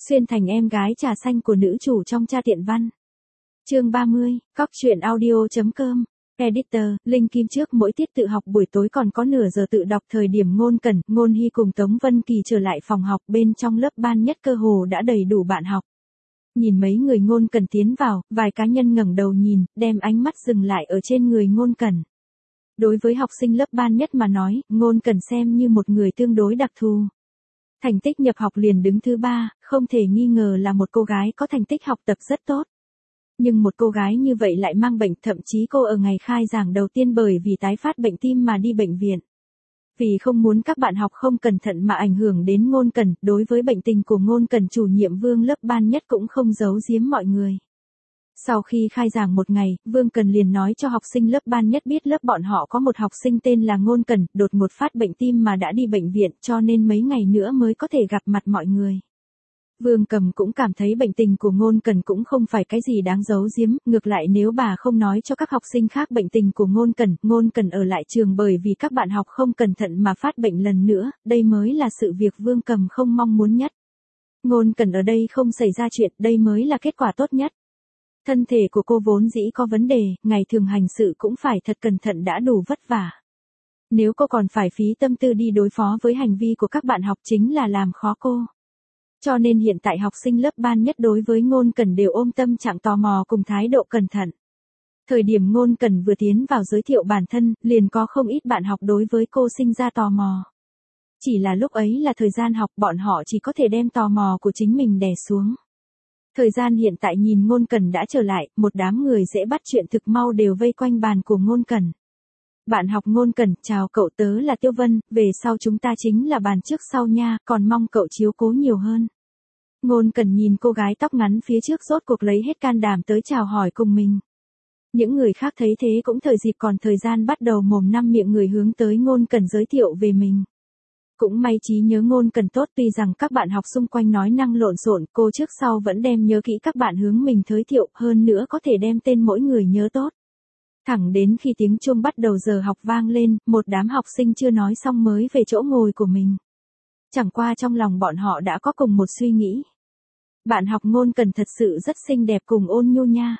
Xuyên thành em gái trà xanh của nữ chủ trong Cha Tiện Văn. Chương 30, Cóc truyện audio.com. Editor, Linh Kim trước mỗi tiết tự học buổi tối còn có nửa giờ tự đọc thời điểm Ngôn Cẩn, Ngôn Hy cùng Tống Vân Kỳ trở lại phòng học bên trong lớp ban nhất cơ hồ đã đầy đủ bạn học. Nhìn mấy người Ngôn Cẩn tiến vào, vài cá nhân ngẩng đầu nhìn, đem ánh mắt dừng lại ở trên người Ngôn Cẩn. Đối với học sinh lớp ban nhất mà nói, Ngôn Cẩn xem như một người tương đối đặc thù. Thành tích nhập học liền đứng thứ 3, không thể nghi ngờ là một cô gái có thành tích học tập rất tốt. Nhưng một cô gái như vậy lại mang bệnh, thậm chí cô ở ngày khai giảng đầu tiên bởi vì tái phát bệnh tim mà đi bệnh viện. Vì không muốn các bạn học không cẩn thận mà ảnh hưởng đến Ngôn Cẩn, đối với bệnh tình của Ngôn Cẩn chủ nhiệm Vương lớp ban nhất cũng không giấu giếm mọi người. Sau khi khai giảng một ngày, Vương Cần liền nói cho học sinh lớp ban nhất biết lớp bọn họ có một học sinh tên là Ngôn Cẩn, đột ngột phát bệnh tim mà đã đi bệnh viện cho nên mấy ngày nữa mới có thể gặp mặt mọi người. Vương Cầm cũng cảm thấy bệnh tình của Ngôn Cẩn cũng không phải cái gì đáng giấu giếm, ngược lại nếu bà không nói cho các học sinh khác bệnh tình của Ngôn Cẩn ở lại trường bởi vì các bạn học không cẩn thận mà phát bệnh lần nữa, đây mới là sự việc Vương Cầm không mong muốn nhất. Ngôn Cẩn ở đây không xảy ra chuyện, đây mới là kết quả tốt nhất. Thân thể của cô vốn dĩ có vấn đề, ngày thường hành sự cũng phải thật cẩn thận đã đủ vất vả. Nếu cô còn phải phí tâm tư đi đối phó với hành vi của các bạn học chính là làm khó cô. Cho nên hiện tại học sinh lớp ban nhất đối với Ngôn Cẩn đều ôm tâm trạng tò mò cùng thái độ cẩn thận. Thời điểm Ngôn Cẩn vừa tiến vào giới thiệu bản thân, liền có không ít bạn học đối với cô sinh ra tò mò. Chỉ là lúc ấy là thời gian học, bọn họ chỉ có thể đem tò mò của chính mình đè xuống. Thời gian hiện tại nhìn Ngôn Cẩn đã trở lại, một đám người dễ bắt chuyện thực mau đều vây quanh bàn của Ngôn Cẩn. Bạn học Ngôn Cẩn, chào cậu, tớ là Tiêu Vân, về sau chúng ta chính là bàn trước sau nha, còn mong cậu chiếu cố nhiều hơn. Ngôn Cẩn nhìn cô gái tóc ngắn phía trước rốt cuộc lấy hết can đảm tới chào hỏi cùng mình. Những người khác thấy thế cũng thời dịp còn thời gian bắt đầu mồm năm miệng người hướng tới Ngôn Cẩn giới thiệu về mình. Cũng may trí nhớ Ngôn Cẩn tốt, tuy rằng các bạn học xung quanh nói năng lộn xộn, cô trước sau vẫn đem nhớ kỹ các bạn hướng mình giới thiệu, hơn nữa có thể đem tên mỗi người nhớ tốt. Thẳng đến khi tiếng chuông bắt đầu giờ học vang lên, một đám học sinh chưa nói xong mới về chỗ ngồi của mình. Chẳng qua trong lòng bọn họ đã có cùng một suy nghĩ. Bạn học Ngôn Cẩn thật sự rất xinh đẹp cùng ôn nhu nha.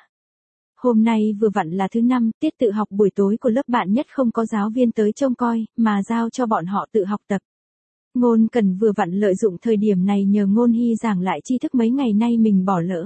Hôm nay vừa vặn là thứ 5, tiết tự học buổi tối của lớp bạn nhất không có giáo viên tới trông coi, mà giao cho bọn họ tự học tập. Ngôn Cẩn vừa vặn lợi dụng thời điểm này nhờ Ngôn Hy giảng lại tri thức mấy ngày nay mình bỏ lỡ.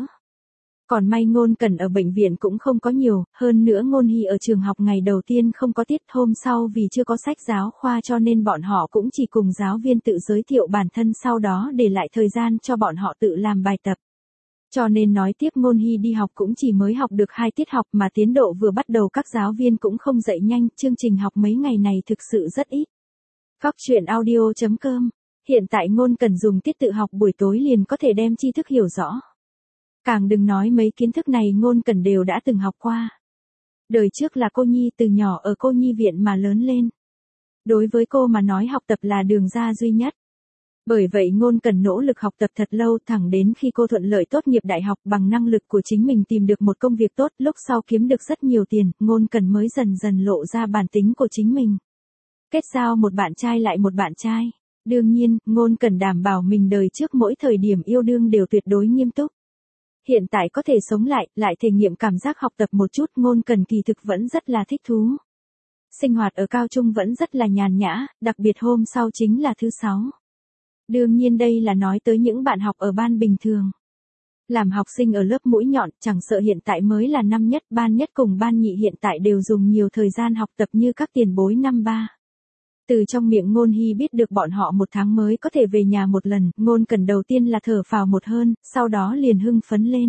Còn may Ngôn Cẩn ở bệnh viện cũng không có nhiều, hơn nữa Ngôn Hy ở trường học ngày đầu tiên không có tiết, hôm sau vì chưa có sách giáo khoa cho nên bọn họ cũng chỉ cùng giáo viên tự giới thiệu bản thân, sau đó để lại thời gian cho bọn họ tự làm bài tập. Cho nên nói tiếp Ngôn Hy đi học cũng chỉ mới học được 2 tiết học mà tiến độ vừa bắt đầu các giáo viên cũng không dạy nhanh, chương trình học mấy ngày này thực sự rất ít. Cóc truyện audio.com. Hiện tại Ngôn Cẩn dùng tiết tự học buổi tối liền có thể đem tri thức hiểu rõ. Càng đừng nói mấy kiến thức này Ngôn Cẩn đều đã từng học qua. Đời trước là cô nhi, từ nhỏ ở cô nhi viện mà lớn lên. Đối với cô mà nói học tập là đường ra duy nhất. Bởi vậy Ngôn Cẩn nỗ lực học tập thật lâu, thẳng đến khi cô thuận lợi tốt nghiệp đại học bằng năng lực của chính mình tìm được một công việc tốt, lúc sau kiếm được rất nhiều tiền, Ngôn Cẩn mới dần dần lộ ra bản tính của chính mình. Kết giao một bạn trai lại một bạn trai. Đương nhiên, Ngôn Cẩn đảm bảo mình đời trước mỗi thời điểm yêu đương đều tuyệt đối nghiêm túc. Hiện tại có thể sống lại thể nghiệm cảm giác học tập một chút, Ngôn Cẩn kỳ thực vẫn rất là thích thú. Sinh hoạt ở cao trung vẫn rất là nhàn nhã, đặc biệt hôm sau chính là thứ 6. Đương nhiên đây là nói tới những bạn học ở ban bình thường. Làm học sinh ở lớp mũi nhọn, chẳng sợ hiện tại mới là năm nhất, ban nhất cùng ban nhị hiện tại đều dùng nhiều thời gian học tập như các tiền bối năm 3. Từ trong miệng Ngôn Hy biết được bọn họ 1 tháng mới có thể về nhà một lần, Ngôn Cẩn đầu tiên là thở phào một hơi, sau đó liền hưng phấn lên.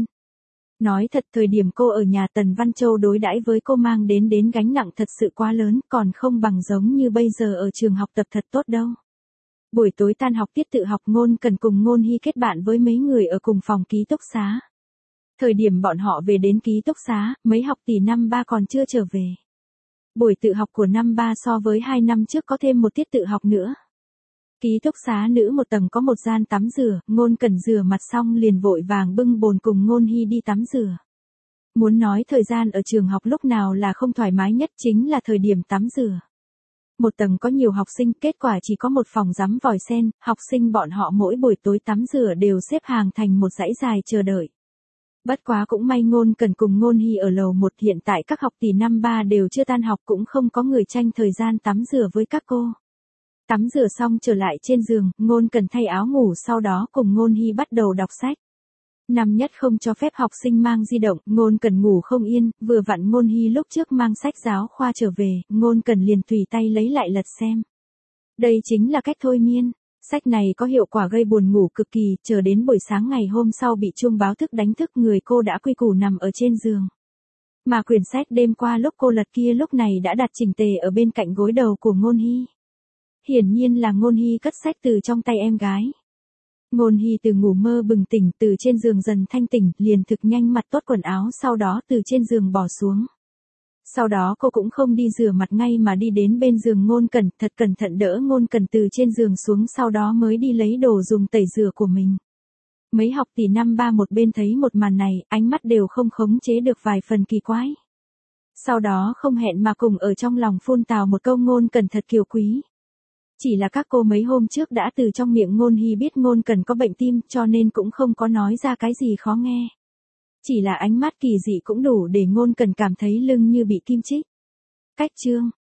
Nói thật, thời điểm cô ở nhà Tần Văn Châu đối đãi với cô mang đến gánh nặng thật sự quá lớn, còn không bằng giống như bây giờ ở trường học tập thật tốt đâu. Buổi tối tan học tiết tự học Ngôn Cẩn cùng Ngôn Hy kết bạn với mấy người ở cùng phòng ký túc xá. Thời điểm bọn họ về đến ký túc xá, mấy học tỷ năm 3 còn chưa trở về. Buổi tự học của năm 3 so với 2 năm trước có thêm một tiết tự học nữa. Ký túc xá nữ một tầng có một gian tắm rửa, Ngôn Cẩn rửa mặt xong liền vội vàng bưng bồn cùng Ngôn Hy đi tắm rửa. Muốn nói thời gian ở trường học lúc nào là không thoải mái nhất chính là thời điểm tắm rửa. Một tầng có nhiều học sinh, kết quả chỉ có một phòng tắm vòi sen, học sinh bọn họ mỗi buổi tối tắm rửa đều xếp hàng thành một dãy dài chờ đợi. Bất quá cũng may Ngôn Cẩn cùng Ngôn Hy ở lầu 1, hiện tại các học tỷ năm 3 đều chưa tan học, cũng không có người tranh thời gian tắm rửa với các cô. Tắm rửa xong trở lại trên giường, Ngôn Cẩn thay áo ngủ, sau đó cùng Ngôn Hy bắt đầu đọc sách. Năm nhất không cho phép học sinh mang di động, Ngôn Cẩn ngủ không yên, vừa vặn Ngôn Hy lúc trước mang sách giáo khoa trở về, Ngôn Cẩn liền tùy tay lấy lại lật xem. Đây chính là cách thôi miên. Sách này có hiệu quả gây buồn ngủ cực kỳ, chờ đến buổi sáng ngày hôm sau bị chuông báo thức đánh thức, người cô đã quy củ nằm ở trên giường. Mà quyển sách đêm qua lúc cô lật kia lúc này đã đặt chỉnh tề ở bên cạnh gối đầu của Ngôn Hy. Hiển nhiên là Ngôn Hy cất sách từ trong tay em gái. Ngôn Hy từ ngủ mơ bừng tỉnh, từ trên giường dần thanh tỉnh, liền thực nhanh mặc tốt quần áo, sau đó từ trên giường bỏ xuống. Sau đó cô cũng không đi rửa mặt ngay mà đi đến bên giường Ngôn Cẩn, thật cẩn thận đỡ Ngôn Cẩn từ trên giường xuống, sau đó mới đi lấy đồ dùng tẩy rửa của mình. Mấy học tỷ năm 3 một bên thấy một màn này, ánh mắt đều không khống chế được vài phần kỳ quái. Sau đó không hẹn mà cùng ở trong lòng phun tào một câu Ngôn Cẩn thật kiều quý. Chỉ là các cô mấy hôm trước đã từ trong miệng Ngôn Hy biết Ngôn Cẩn có bệnh tim, cho nên cũng không có nói ra cái gì khó nghe. Chỉ là ánh mắt kỳ dị cũng đủ để Ngôn Cẩn cảm thấy lưng như bị kim chích. Cách chương